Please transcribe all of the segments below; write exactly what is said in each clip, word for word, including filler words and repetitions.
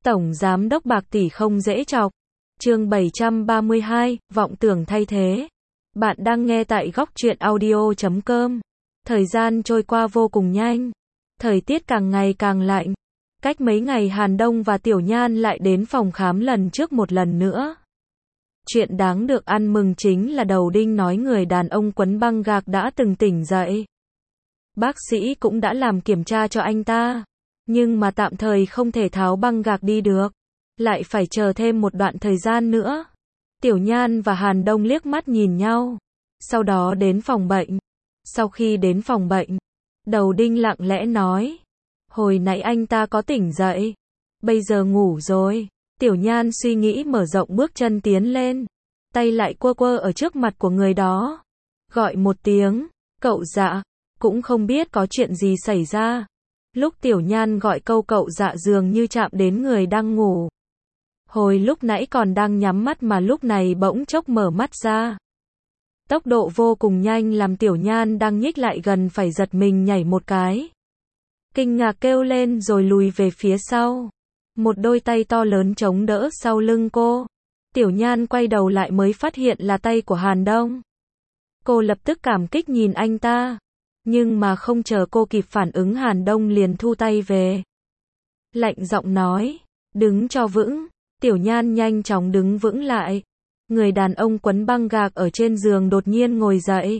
Tổng Giám đốc bạc tỷ không dễ chọc. Chương bảy trăm ba mươi hai, vọng tưởng thay thế. Bạn đang nghe tại góc truyện audio chấm com. Thời gian trôi qua vô cùng nhanh. Thời tiết càng ngày càng lạnh. Cách mấy ngày Hàn Đông và Tiểu Nhan lại đến phòng khám lần trước một lần nữa. Chuyện đáng được ăn mừng chính là đầu đinh nói người đàn ông quấn băng gạc đã từng tỉnh dậy. Bác sĩ cũng đã làm kiểm tra cho anh ta. Nhưng mà tạm thời không thể tháo băng gạc đi được. Lại phải chờ thêm một đoạn thời gian nữa. Tiểu Nhan và Hàn Đông liếc mắt nhìn nhau. Sau đó đến phòng bệnh. Sau khi đến phòng bệnh, đầu đinh lặng lẽ nói. Hồi nãy anh ta có tỉnh dậy. Bây giờ ngủ rồi. Tiểu Nhan suy nghĩ mở rộng bước chân tiến lên. Tay lại quơ quơ ở trước mặt của người đó. Gọi một tiếng. Cậu dạ. Cũng không biết có chuyện gì xảy ra. Lúc Tiểu Nhan gọi câu cậu dạ dường như chạm đến người đang ngủ. Hồi lúc nãy còn đang nhắm mắt mà lúc này bỗng chốc mở mắt ra. Tốc độ vô cùng nhanh làm Tiểu Nhan đang nhích lại gần phải giật mình nhảy một cái. Kinh ngạc kêu lên rồi lùi về phía sau. Một đôi tay to lớn chống đỡ sau lưng cô. Tiểu Nhan quay đầu lại mới phát hiện là tay của Hàn Đông. Cô lập tức cảm kích nhìn anh ta. Nhưng mà không chờ cô kịp phản ứng Hàn Đông liền thu tay về. Lạnh giọng nói, đứng cho vững. Tiểu Nhan nhanh chóng đứng vững lại. Người đàn ông quấn băng gạc ở trên giường đột nhiên ngồi dậy.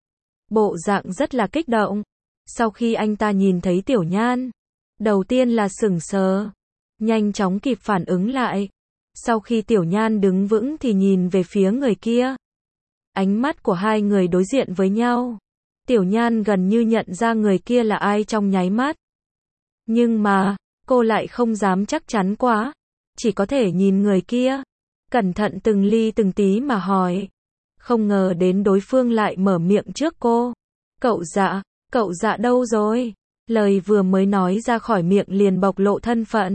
Bộ dạng rất là kích động. Sau khi anh ta nhìn thấy Tiểu Nhan, đầu tiên là sững sờ, nhanh chóng kịp phản ứng lại. Sau khi Tiểu Nhan đứng vững thì nhìn về phía người kia. Ánh mắt của hai người đối diện với nhau. Tiểu Nhan gần như nhận ra người kia là ai trong nháy mắt. Nhưng mà, cô lại không dám chắc chắn quá. Chỉ có thể nhìn người kia. Cẩn thận từng ly từng tí mà hỏi. Không ngờ đến đối phương lại mở miệng trước cô. Cậu dạ, cậu dạ đâu rồi? Lời vừa mới nói ra khỏi miệng liền bộc lộ thân phận.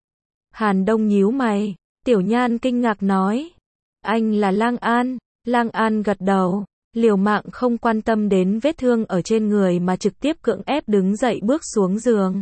Hàn Đông nhíu mày. Tiểu Nhan kinh ngạc nói. Anh là Lang An. Lang An gật đầu. Liều mạng không quan tâm đến vết thương ở trên người mà trực tiếp cưỡng ép đứng dậy bước xuống giường.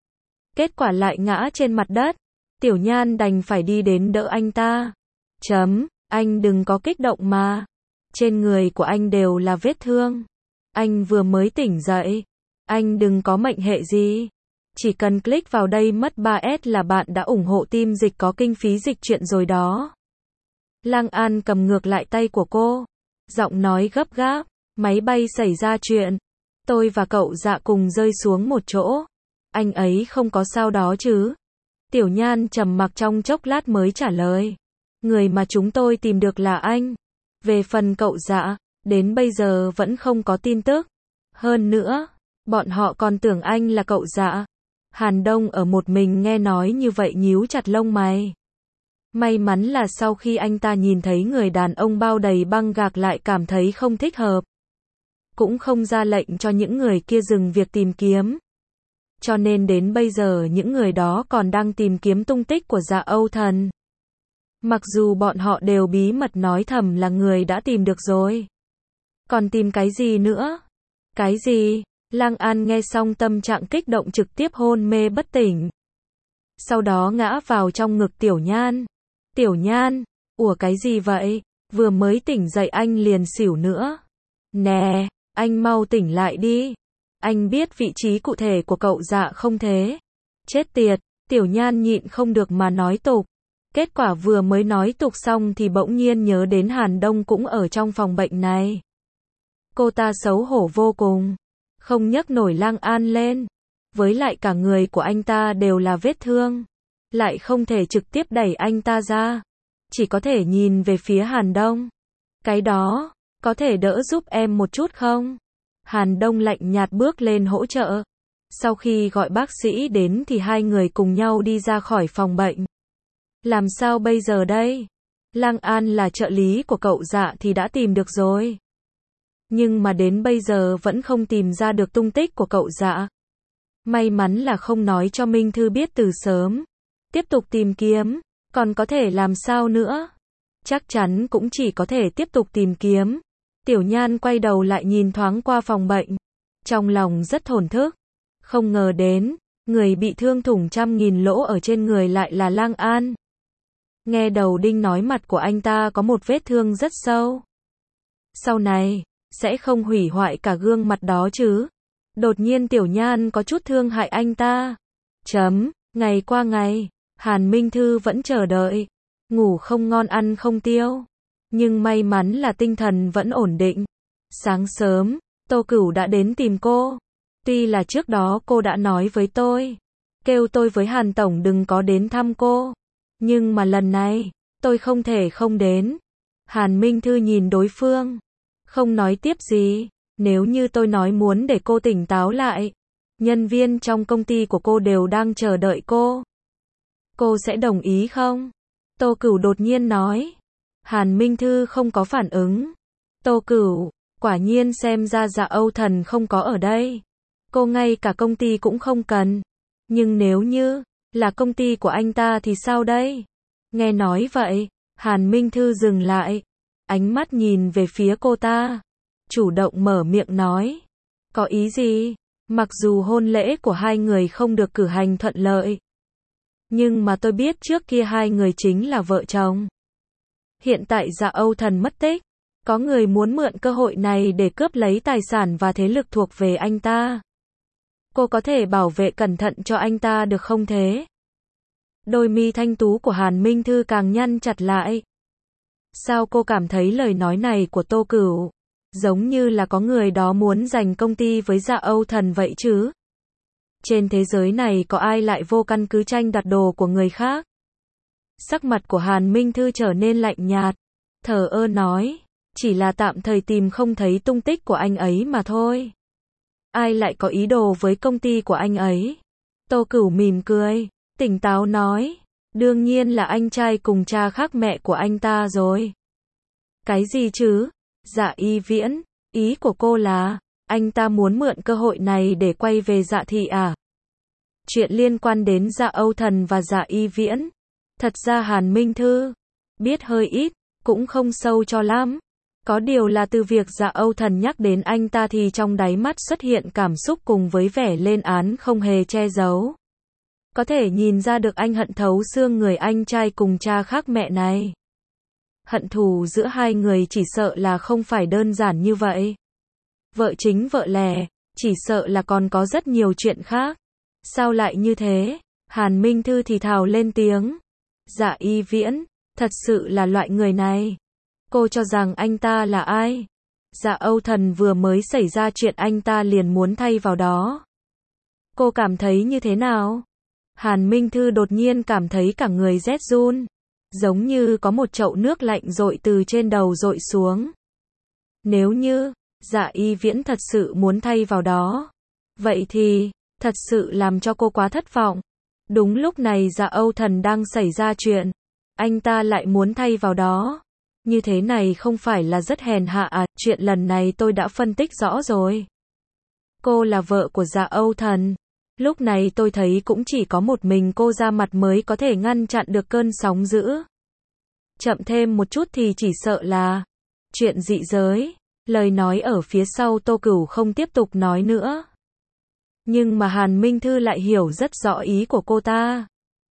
Kết quả lại ngã trên mặt đất. Tiểu Nhan đành phải đi đến đỡ anh ta. Chấm, anh đừng có kích động mà. Trên người của anh đều là vết thương. Anh vừa mới tỉnh dậy. Anh đừng có mệnh hệ gì. Chỉ cần click vào đây mất ba S là bạn đã ủng hộ team dịch có kinh phí dịch truyện rồi đó. Lang An cầm ngược lại tay của cô. Giọng nói gấp gáp. Máy bay xảy ra chuyện. Tôi và cậu dạ cùng rơi xuống một chỗ. Anh ấy không có sao đó chứ? Tiểu Nhan trầm mặc trong chốc lát mới trả lời. Người mà chúng tôi tìm được là anh. Về phần cậu dạ, đến bây giờ vẫn không có tin tức. Hơn nữa, bọn họ còn tưởng anh là cậu dạ. Hàn Đông ở một mình nghe nói như vậy nhíu chặt lông mày. May mắn là sau khi anh ta nhìn thấy người đàn ông bao đầy băng gạc lại cảm thấy không thích hợp. Cũng không ra lệnh cho những người kia dừng việc tìm kiếm. Cho nên đến bây giờ những người đó còn đang tìm kiếm tung tích của Dạ Âu Thần. Mặc dù bọn họ đều bí mật nói thầm là người đã tìm được rồi. Còn tìm cái gì nữa? Cái gì? Lang An nghe xong tâm trạng kích động trực tiếp hôn mê bất tỉnh. Sau đó ngã vào trong ngực Tiểu Nhan. Tiểu Nhan, ủa cái gì vậy? Vừa mới tỉnh dậy anh liền xỉu nữa. Nè, anh mau tỉnh lại đi. Anh biết vị trí cụ thể của cậu dạ không thế? Chết tiệt, Tiểu Nhan nhịn không được mà nói tục. Kết quả vừa mới nói tục xong thì bỗng nhiên nhớ đến Hàn Đông cũng ở trong phòng bệnh này. Cô ta xấu hổ vô cùng. Không nhấc nổi Lang An lên. Với lại cả người của anh ta đều là vết thương. Lại không thể trực tiếp đẩy anh ta ra. Chỉ có thể nhìn về phía Hàn Đông. Cái đó, có thể đỡ giúp em một chút không? Hàn Đông lạnh nhạt bước lên hỗ trợ. Sau khi gọi bác sĩ đến thì hai người cùng nhau đi ra khỏi phòng bệnh. Làm sao bây giờ đây? Lang An là trợ lý của cậu dạ thì đã tìm được rồi. Nhưng mà đến bây giờ vẫn không tìm ra được tung tích của cậu dạ. May mắn là không nói cho Minh Thư biết từ sớm. Tiếp tục tìm kiếm, còn có thể làm sao nữa? Chắc chắn cũng chỉ có thể tiếp tục tìm kiếm. Tiểu Nhan quay đầu lại nhìn thoáng qua phòng bệnh. Trong lòng rất thổn thức. Không ngờ đến, Người bị thương thủng trăm nghìn lỗ ở trên người lại là Lang An. Nghe đầu đinh nói mặt của anh ta có một vết thương rất sâu. Sau này, sẽ không hủy hoại cả gương mặt đó chứ. Đột nhiên Tiểu Nhan có chút thương hại anh ta. Chấm, ngày qua ngày, Hàn Minh Thư vẫn chờ đợi. Ngủ không ngon ăn không tiêu. Nhưng may mắn là tinh thần vẫn ổn định. Sáng sớm, Tô Cửu đã đến tìm cô. Tuy là trước đó cô đã nói với tôi, kêu tôi với Hàn Tổng đừng có đến thăm cô. Nhưng mà lần này, tôi không thể không đến. Hàn Minh Thư nhìn đối phương, không nói tiếp gì. Nếu như tôi nói muốn để cô tỉnh táo lại, nhân viên trong công ty của cô đều đang chờ đợi cô. Cô sẽ đồng ý không? Tô Cửu đột nhiên nói. Hàn Minh Thư không có phản ứng. Tô Cửu, quả nhiên xem ra Dạ Âu Thần không có ở đây. Cô ngay cả công ty cũng không cần. Nhưng nếu như là công ty của anh ta thì sao đây? Nghe nói vậy, Hàn Minh Thư dừng lại, ánh mắt nhìn về phía cô ta, chủ động mở miệng nói. Có ý gì? Mặc dù hôn lễ của hai người không được cử hành thuận lợi, nhưng mà tôi biết trước kia hai người chính là vợ chồng. Hiện tại Dạ Âu Thần mất tích, có người muốn mượn cơ hội này để cướp lấy tài sản và thế lực thuộc về anh ta. Cô có thể bảo vệ cẩn thận cho anh ta được không thế? Đôi mi thanh tú của Hàn Minh Thư càng nhăn chặt lại. Sao cô cảm thấy lời nói này của Tô Cửu giống như là có người đó muốn giành công ty với Dạ Âu Thần vậy chứ? Trên thế giới này có ai lại vô căn cứ tranh đoạt đồ của người khác? Sắc mặt của Hàn Minh Thư trở nên lạnh nhạt, thờ ơ nói, chỉ là tạm thời tìm không thấy tung tích của anh ấy mà thôi. Ai lại có ý đồ với công ty của anh ấy? Tô Cửu mỉm cười, tỉnh táo nói, đương nhiên là anh trai cùng cha khác mẹ của anh ta rồi. Cái gì chứ? Dạ Y Viễn, ý của cô là, anh ta muốn mượn cơ hội này để quay về Dạ thị à? Chuyện liên quan đến Dạ Âu Thần và Dạ Y Viễn, thật ra Hàn Minh Thư biết hơi ít, cũng không sâu cho lắm. Có điều là từ việc Dạ Âu Thần nhắc đến anh ta thì trong đáy mắt xuất hiện cảm xúc cùng với vẻ lên án không hề che giấu. Có thể nhìn ra được anh hận thấu xương người anh trai cùng cha khác mẹ này. Hận thù giữa hai người chỉ sợ là không phải đơn giản như vậy. Vợ chính vợ lẽ, chỉ sợ là còn có rất nhiều chuyện khác. Sao lại như thế? Hàn Minh Thư thì thào lên tiếng. Dạ Y Viễn, thật sự là loại người này. Cô cho rằng anh ta là ai? Dạ Âu Thần vừa mới xảy ra chuyện anh ta liền muốn thay vào đó. Cô cảm thấy như thế nào? Hàn Minh Thư đột nhiên cảm thấy cả người rét run, giống như có một chậu nước lạnh dội từ trên đầu dội xuống. Nếu như Dạ Y Viễn thật sự muốn thay vào đó, vậy thì thật sự làm cho cô quá thất vọng. Đúng lúc này Dạ Âu Thần đang xảy ra chuyện, anh ta lại muốn thay vào đó. Như thế này không phải là rất hèn hạ à? Chuyện lần này tôi đã phân tích rõ rồi. Cô là vợ của Dạ Âu Thần. Lúc này tôi thấy cũng chỉ có một mình cô ra mặt mới có thể ngăn chặn được cơn sóng dữ. Chậm thêm một chút thì chỉ sợ là chuyện dị giới. Lời nói ở phía sau Tô Cửu không tiếp tục nói nữa. Nhưng mà Hàn Minh Thư lại hiểu rất rõ ý của cô ta.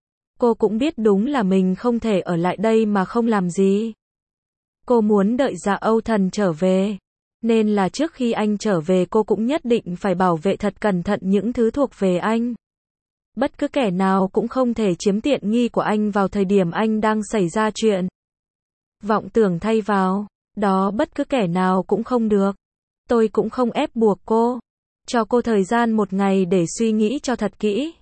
Cô cũng biết đúng là mình không thể ở lại đây mà không làm gì. Cô muốn đợi Dạ Âu Thần trở về. Nên là trước khi anh trở về cô cũng nhất định phải bảo vệ thật cẩn thận những thứ thuộc về anh. Bất cứ kẻ nào cũng không thể chiếm tiện nghi của anh vào thời điểm anh đang xảy ra chuyện. Vọng tưởng thay vào, đó bất cứ kẻ nào cũng không được. Tôi cũng không ép buộc cô. Cho cô thời gian một ngày để suy nghĩ cho thật kỹ.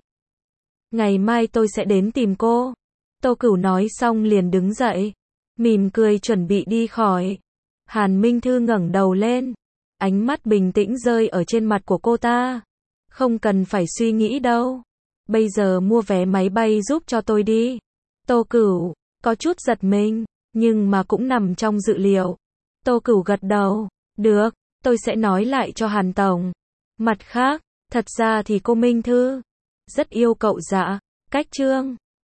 Ngày mai tôi sẽ đến tìm cô. Tô Cửu nói xong liền đứng dậy, mỉm cười chuẩn bị đi khỏi. Hàn Minh Thư ngẩng đầu lên, ánh mắt bình tĩnh rơi ở trên mặt của cô ta. Không cần phải suy nghĩ đâu. Bây giờ mua vé máy bay giúp cho tôi đi. Tô Cửu có chút giật mình, nhưng mà cũng nằm trong dự liệu. Tô Cửu gật đầu, được, tôi sẽ nói lại cho Hàn Tổng. Mặt khác, thật ra thì cô Minh Thư rất yêu cậu Dạ Cách Trương.